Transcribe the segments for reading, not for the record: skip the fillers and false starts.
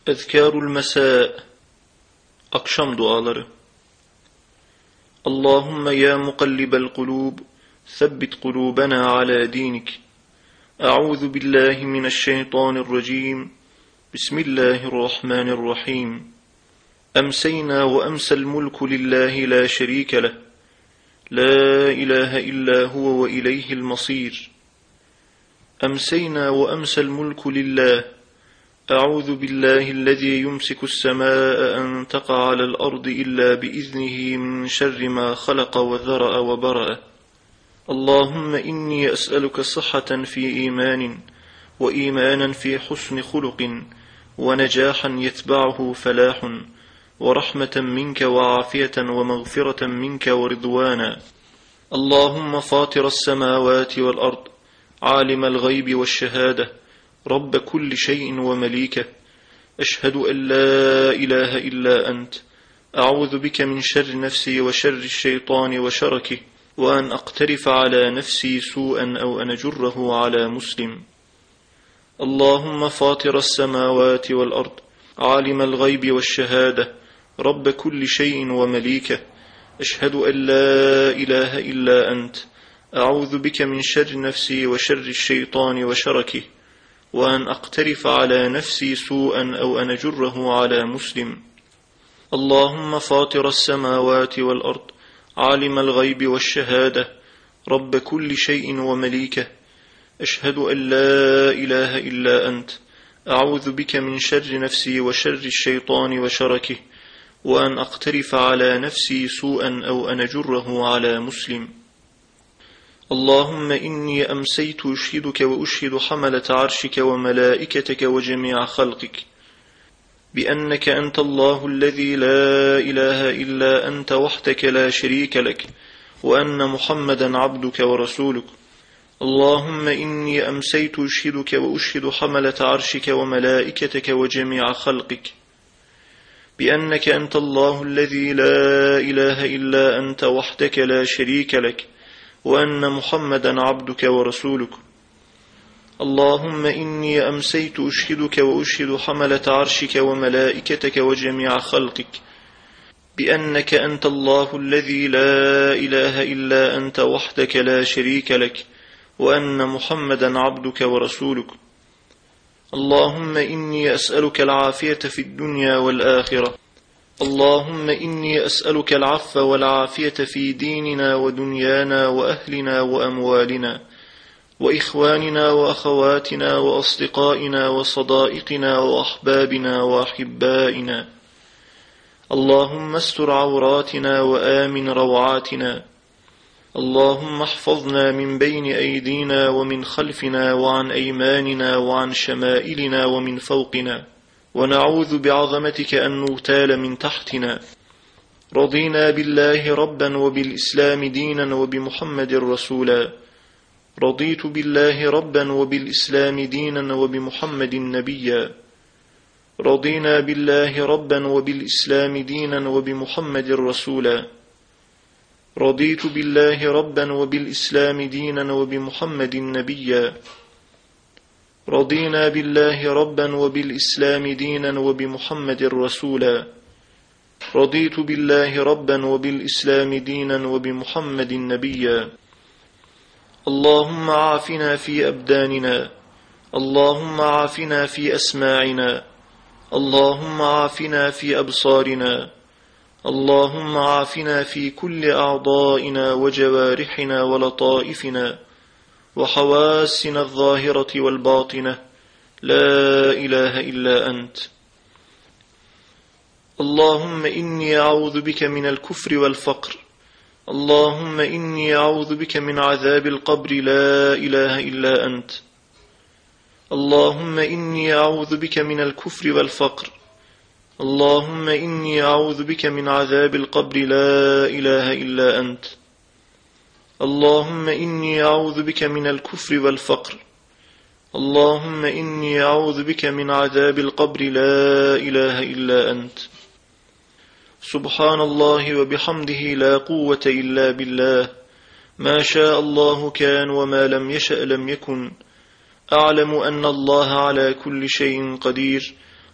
Ezkârul Mesâ. Akşam duaları. Allahümme ya mukallibel kulûb, sebbit kulûbena ala dinik. A'udhu billahi mineşşeytanirracim. Bismillahirrahmanirrahim. Emseyna ve emsel mulku lillahi la şerîke leh. La ilahe illa huve ve ileyhil masîr. Emseyna ve emsel mulku lillahi. أعوذ بالله الذي يمسك السماء أن تقع على الأرض إلا بإذنه من شر ما خلق وذرأ وبرأ. اللهم إني أسألك صحة في إيمان وإيمانا في حسن خلق ونجاحا يتبعه فلاح ورحمة منك وعافية ومغفرة منك ورضوانا. اللهم فاطر السماوات والأرض عالم الغيب والشهادة رب كل شيء ومليكه أشهد أن لا إله إلا أنت أعوذ بك من شر نفسي وشر الشيطان وشركه وأن أقترف على نفسي سوءا أو أن أجره على مسلم. اللهم فاطر السماوات والأرض عالم الغيب والشهادة رب كل شيء ومليكه أشهد أن لا إله إلا أنت أعوذ بك من شر نفسي وشر الشيطان وشركه وأن أقترف على نفسي سوءا أو أن أجره على مسلم. اللهم فاطر السماوات والأرض عالم الغيب والشهادة رب كل شيء ومليكه أشهد أن لا إله إلا أنت أعوذ بك من شر نفسي وشر الشيطان وشركه وأن أقترف على نفسي سوءا أو أن أجره على مسلم. اللهم إني أمسيت أشهدك وأشهد حملة عرشك وملائكتك وجميع خلقك بأنك أنت الله الذي لا إله إلا أنت وحدك لا شريك لك وأن محمدا عبدك ورسولك. اللهم إني أمسيت أشهدك وأشهد حملة عرشك وملائكتك وجميع خلقك بأنك أنت الله الذي لا إله إلا أنت وحدك لا شريك لك وأن محمدا عبدك ورسولك. اللهم إني أمسيت أشهدك وأشهد حملة عرشك وملائكتك وجميع خلقك بأنك أنت الله الذي لا إله إلا أنت وحدك لا شريك لك وأن محمدا عبدك ورسولك. اللهم إني أسألك العافية في الدنيا والآخرة. اللهم إني أسألك العفو والعافية في ديننا ودنيانا وأهلنا وأموالنا وإخواننا وأخواتنا وأصدقائنا وصدائقنا وأحبابنا وأحبائنا. اللهم استر عوراتنا وآمن روعاتنا. اللهم احفظنا من بين أيدينا ومن خلفنا وعن أيماننا وعن شمائلنا ومن فوقنا ونعوذ بعظمتك أن نغتال من تحتنا. رضينا بالله ربا وبالإسلام دينا وبمحمد رسولا. رضيت بالله ربا وبالإسلام دينا وبمحمد نبيا. رضينا بالله ربا وبالإسلام دينا وبمحمد رسولا. رضيت بالله ربا وبالإسلام دينا وبمحمد نبيا. رضينا بالله ربا وبالإسلام دينا وبمحمد رسولا. رضيت بالله ربا وبالإسلام دينا وبمحمد نبيا. اللهم عافنا في أبداننا. اللهم عافنا في أسماعنا. اللهم عافنا في أبصارنا. اللهم عافنا في كل أعضائنا وجوارحنا ولطائفنا وحواسنا الظاهرة والباطنة لا إله إلا أنت. اللهم إني أعوذ بك من الكفر والفقر. اللهم إني أعوذ بك من عذاب القبر لا إله إلا أنت. اللهم إني أعوذ بك من الكفر والفقر. اللهم إني أعوذ بك من عذاب القبر لا إله إلا أنت. اللهم إني أعوذ بك من الكفر والفقر. اللهم إني أعوذ بك من عذاب القبر لا إله إلا أنت. سبحان الله وبحمده لا قوة إلا بالله ما شاء الله كان وما لم يشأ لم يكن. أعلم أن الله على كل شيء قدير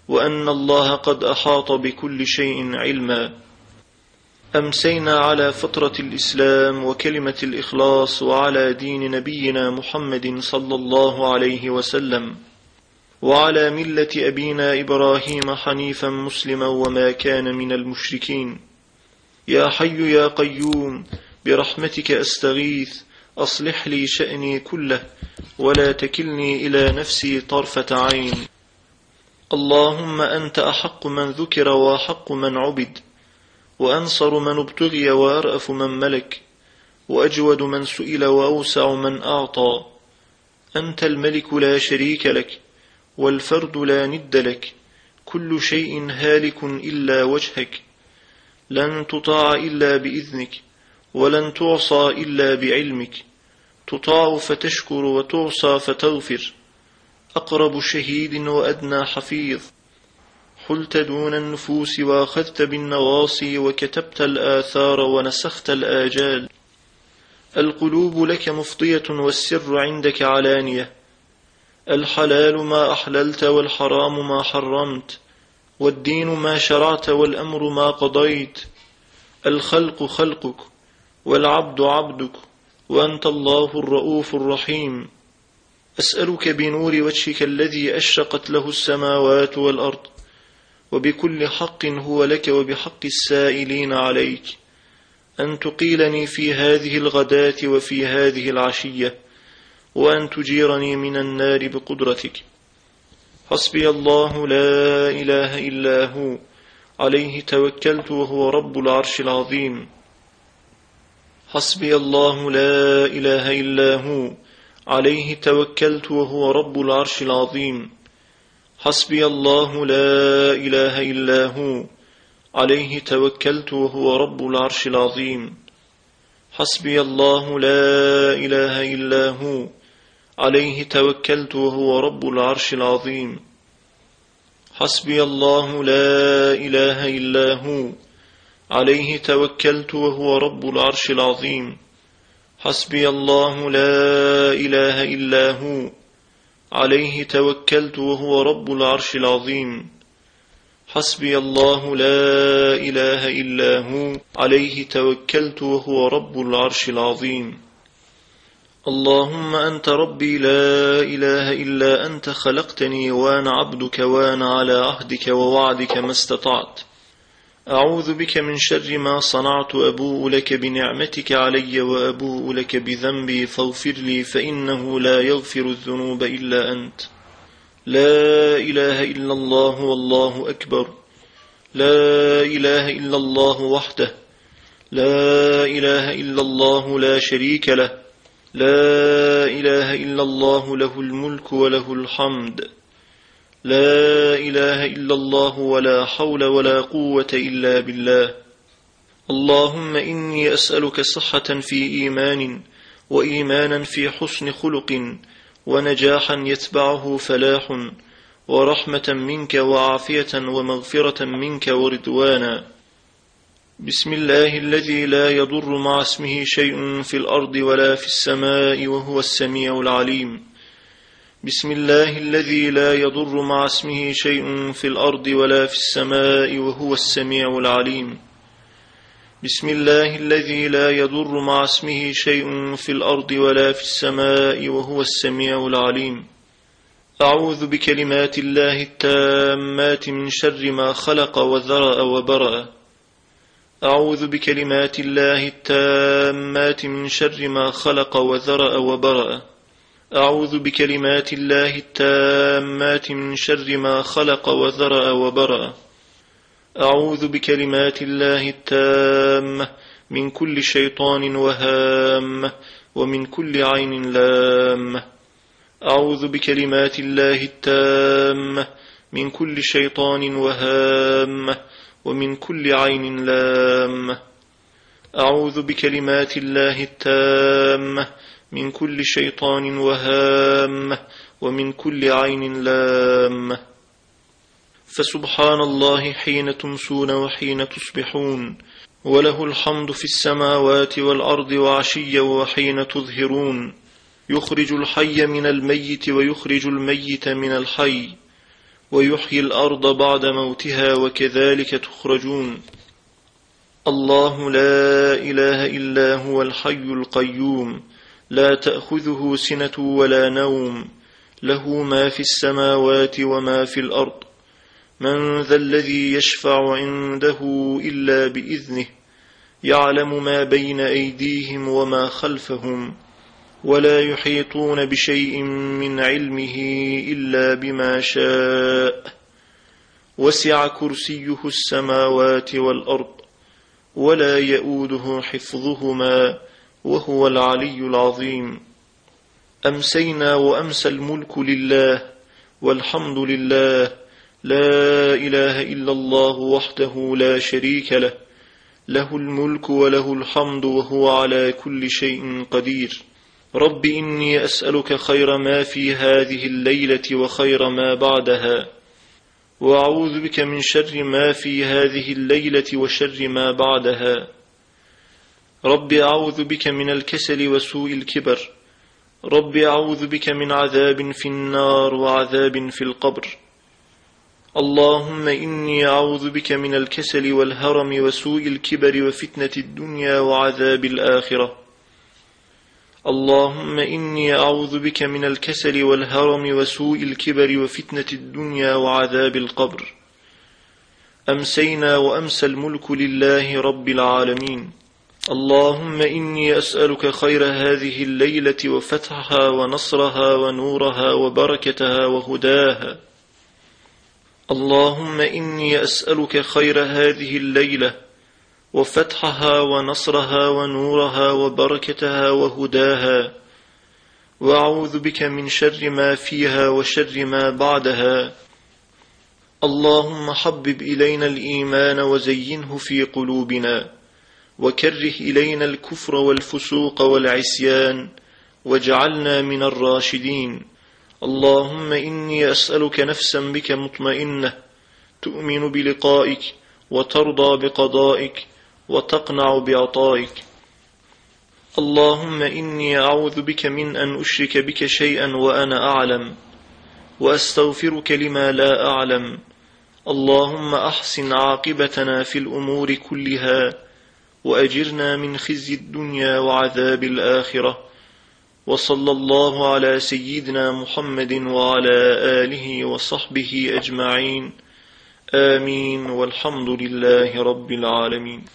وأن الله قد أحاط بكل شيء علما. أمسينا على فطرة الإسلام وكلمة الإخلاص وعلى دين نبينا محمد صلى الله عليه وسلم، وعلى ملة أبينا إبراهيم حنيفا مسلما وما كان من المشركين. يا حي يا قيوم برحمتك أستغيث، أصلح لي شأني كله ولا تكلني إلى نفسي طرفة عين. اللهم أنت أحق من ذكر وأحق من عبد، وأنصر من ابتغي وأرأف من ملك، وأجود من سئل وأوسع من أعطى. أنت الملك لا شريك لك، والفرد لا ند لك، كل شيء هالك إلا وجهك، لن تطاع إلا بإذنك، ولن تعصى إلا بعلمك، تطاع فتشكر وتعصى فتغفر. أقرب شهيد وأدنى حفيظ، حلت دون النفوس وأخذت بالنواصي وكتبت الآثار ونسخت الآجال. القلوب لك مفضية والسر عندك علانية، الحلال ما أحللت والحرام ما حرمت، والدين ما شرعت والأمر ما قضيت. الخلق خلقك والعبد عبدك، وأنت الله الرؤوف الرحيم. أسألك بنور وجهك الذي أشرقت له السماوات والأرض، وبكل حق هو لك وبحق السائلين عليك، أن تقيلني في هذه الغداة وفي هذه العشية، وأن تجيرني من النار بقدرتك. حسبي الله لا إله إلا هو، عليه توكلت وهو رب العرش العظيم. حسبي الله لا إله إلا هو، عليه توكلت وهو رب العرش العظيم. حسبي الله لا إله إلا هو، عليه توكلت وهو رب العرش العظيم. حسبي الله لا إله إلا هو، عليه توكلت وهو رب العرش العظيم. حسبي الله لا إله إلا هو، عليه توكلت وهو رب العرش العظيم. حسبي الله لا إله إلا هو، عليه توكلت وهو رب العرش العظيم. حسبي الله لا إله إلا هو، عليه توكلت وهو رب العرش العظيم. اللهم أنت ربي لا إله إلا أنت، خلقتني وأنا عبدك وأنا على عهدك ووعدك ما استطعت. أعوذ بك من شر ما صنعت، أبوء لك بنعمتك علي وأبوء لك بذنبي فاغفر لي، فإنه لا يغفر الذنوب إلا أنت. لا إله إلا الله والله أكبر، لا إله إلا الله وحده، لا إله إلا الله لا شريك له، لا إله إلا الله له الملك وله الحمد، لا إله إلا الله ولا حول ولا قوة إلا بالله. اللهم إني أسألك صحة في إيمان، وإيمانا في حسن خلق، ونجاحا يتبعه فلاح، ورحمة منك وعافية ومغفرة منك ورضوانا. بسم الله الذي لا يضر مع اسمه شيء في الأرض ولا في السماء وهو السميع العليم. بسم الله الذي لا يضر مع اسمه شيء في الأرض ولا في السماء وهو السميع العليم. بسم الله الذي لا يضر مع اسمه شيء في الأرض ولا في السماء وهو السميع العليم. أعوذ بكلمات الله التامات من شر ما خلق وذرأ وبرأ. أعوذ بكلمات الله التامات من شر ما خلق وذرأ وبرأ. أعوذ بكلمات الله التامات من شر ما خلق وذرأ وبرأ. أعوذ بكلمات الله التامة من كل شيطان وهامة، ومن كل عين لامة. أعوذ بكلمات الله التامة من كل شيطان وهامة، ومن كل عين لامة. أعوذ بكلمات الله التامة من كل شيطان وهامة، ومن كل عين لامة. فسبحان الله حين تمسون وحين تصبحون، وله الحمد في السماوات والأرض وعشيا وحين تظهرون. يخرج الحي من الميت ويخرج الميت من الحي، ويحيي الأرض بعد موتها وكذلك تخرجون. الله لا إله إلا هو الحي القيوم لا تأخذه سنة ولا نوم له ما في السماوات وما في الأرض من ذا الذي يشفع عنده إلا بإذنه يعلم ما بين أيديهم وما خلفهم ولا يحيطون بشيء من علمه إلا بما شاء وسع كرسيه السماوات والأرض ولا يؤوده حفظهما وهو العلي العظيم. أمسينا وأمسى الملك لله والحمد لله لا إله إلا الله وحده لا شريك له له الملك وله الحمد وهو على كل شيء قدير. رب إني أسألك خير ما في هذه الليلة وخير ما بعدها وأعوذ بك من شر ما في هذه الليلة وشر ما بعدها. رب أعوذ بك من الكسل وسوء الكبر. رب أعوذ بك من عذاب في النار وعذاب في القبر. اللهم إني أعوذ بك من الكسل والهرم وسوء الكبر وفتنة الدنيا وعذاب الآخرة. اللهم إني أعوذ بك من الكسل والهرم وسوء الكبر وفتنة الدنيا وعذاب القبر. أمسينا وأمسى الملك لله رب العالمين. اللهم إني أسألك خير هذه الليلة وفتحها ونصرها ونورها وبركتها وهداها. اللهم إني أسألك خير هذه الليلة وفتحها ونصرها ونورها وبركتها وهداها وأعوذ بك من شر ما فيها وشر ما بعدها. اللهم حبب إلينا الإيمان وزينه في قلوبنا وكره إلينا الكفر والفسوق والعصيان واجعلنا من الراشدين. اللهم إني أسألك نفسا بك مطمئنة تؤمن بلقائك وترضى بقضائك وتقنع بعطائك. اللهم إني أعوذ بك من أن أشرك بك شيئا وأنا أعلم وأستغفرك لما لا أعلم. اللهم أحسن عاقبتنا في الأمور كلها وأجرنا من خزي الدنيا وعذاب الآخرة. وصلى الله على سيدنا محمد وعلى آله وصحبه أجمعين. آمين والحمد لله رب العالمين.